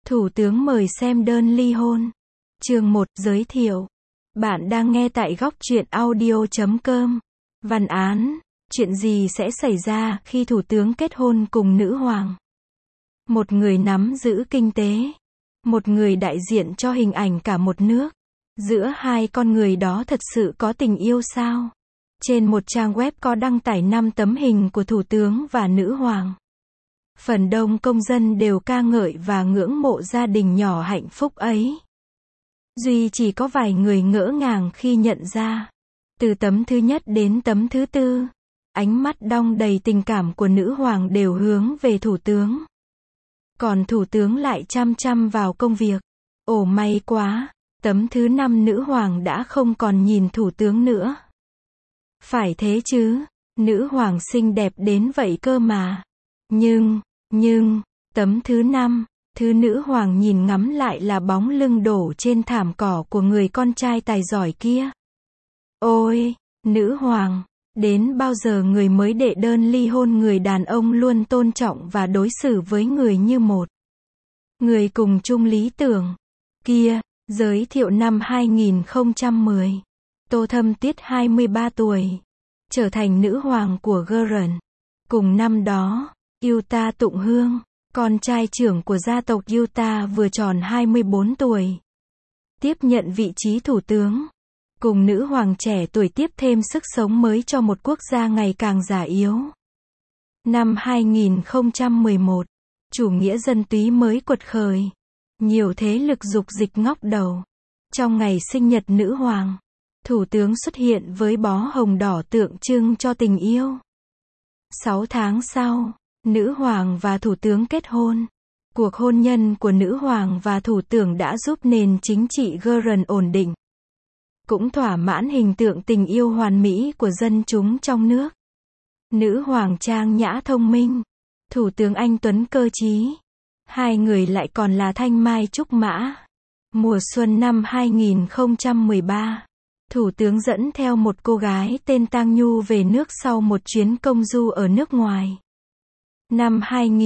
Thủ tướng mời xem đơn ly hôn. Chương 1, giới thiệu. Bạn đang nghe tại góc truyện audio.com. Văn án. Chuyện gì sẽ xảy ra khi thủ tướng kết hôn cùng nữ hoàng? Một người nắm giữ kinh tế. Một người đại diện cho hình ảnh cả một nước. Giữa hai con người đó thật sự có tình yêu sao? Trên một trang web có đăng tải 5 tấm hình của thủ tướng và nữ hoàng. Phần đông công dân đều ca ngợi và ngưỡng mộ gia đình nhỏ hạnh phúc ấy. Duy chỉ có vài người ngỡ ngàng khi nhận ra, từ tấm thứ nhất đến tấm thứ tư, ánh mắt đong đầy tình cảm của nữ hoàng đều hướng về thủ tướng. Còn thủ tướng lại chăm chăm vào công việc. Ồ may quá, tấm thứ 5 nữ hoàng đã không còn nhìn thủ tướng nữa. Phải thế chứ, nữ hoàng xinh đẹp đến vậy cơ mà. Nhưng, tấm thứ 5, thứ nữ hoàng nhìn ngắm lại là bóng lưng đổ trên thảm cỏ của người con trai tài giỏi kia. Ôi, nữ hoàng, đến bao giờ người mới đệ đơn ly hôn? Người đàn ông luôn tôn trọng và đối xử với người như một người cùng chung lý tưởng. Kia, giới thiệu năm 2010. Tô Thâm Tuyết 23 tuổi, trở thành nữ hoàng của Gurren. Cùng năm đó, Yuta Tụng Hương, con trai trưởng của gia tộc Yuta vừa tròn 24 tuổi, tiếp nhận vị trí thủ tướng. Cùng nữ hoàng trẻ tuổi tiếp thêm sức sống mới cho một quốc gia ngày càng già yếu. Năm 2011, chủ nghĩa dân túy mới quật khởi. Nhiều thế lực dục dịch ngóc đầu. Trong ngày sinh nhật nữ hoàng, thủ tướng xuất hiện với bó hồng đỏ tượng trưng cho tình yêu. 6 tháng sau, nữ hoàng và thủ tướng kết hôn. Cuộc hôn nhân của nữ hoàng và thủ tướng đã giúp nền chính trị Gurren ổn định, cũng thỏa mãn hình tượng tình yêu hoàn mỹ của dân chúng trong nước. Nữ hoàng trang nhã thông minh, thủ tướng anh tuấn cơ trí. Hai người lại còn là thanh mai trúc mã. Mùa xuân năm 2013, thủ tướng dẫn theo một cô gái tên Tang Nhu về nước sau một chuyến công du ở nước ngoài. Năm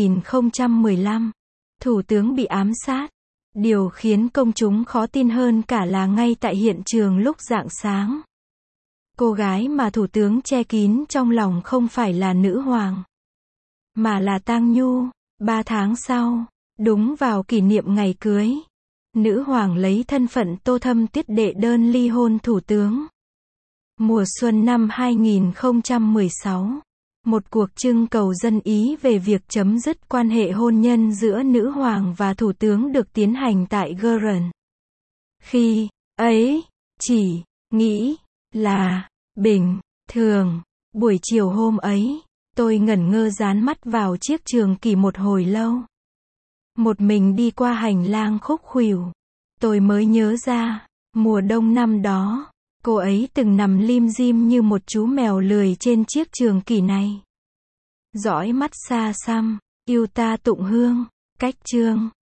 2015, thủ tướng bị ám sát. Điều khiến công chúng khó tin hơn cả là ngay tại hiện trường lúc rạng sáng, cô gái mà thủ tướng che kín trong lòng không phải là nữ hoàng, mà là Tang Nhu. 3 tháng sau, đúng vào kỷ niệm ngày cưới, nữ hoàng lấy thân phận Tô Thâm Tuyết đệ đơn ly hôn thủ tướng. Mùa xuân năm 2016, một cuộc trưng cầu dân Ý về việc chấm dứt quan hệ hôn nhân giữa nữ hoàng và thủ tướng được tiến hành tại Gurren. Khi ấy, chỉ nghĩ là bình thường. Buổi chiều hôm ấy, tôi ngẩn ngơ dán mắt vào chiếc trường kỷ một hồi lâu. Một mình đi qua hành lang khúc khuỷu, tôi mới nhớ ra, mùa đông năm đó, cô ấy từng nằm lim dim như một chú mèo lười trên chiếc trường kỷ này. Dõi mắt xa xăm, Yuta Tụng Hương, cách chương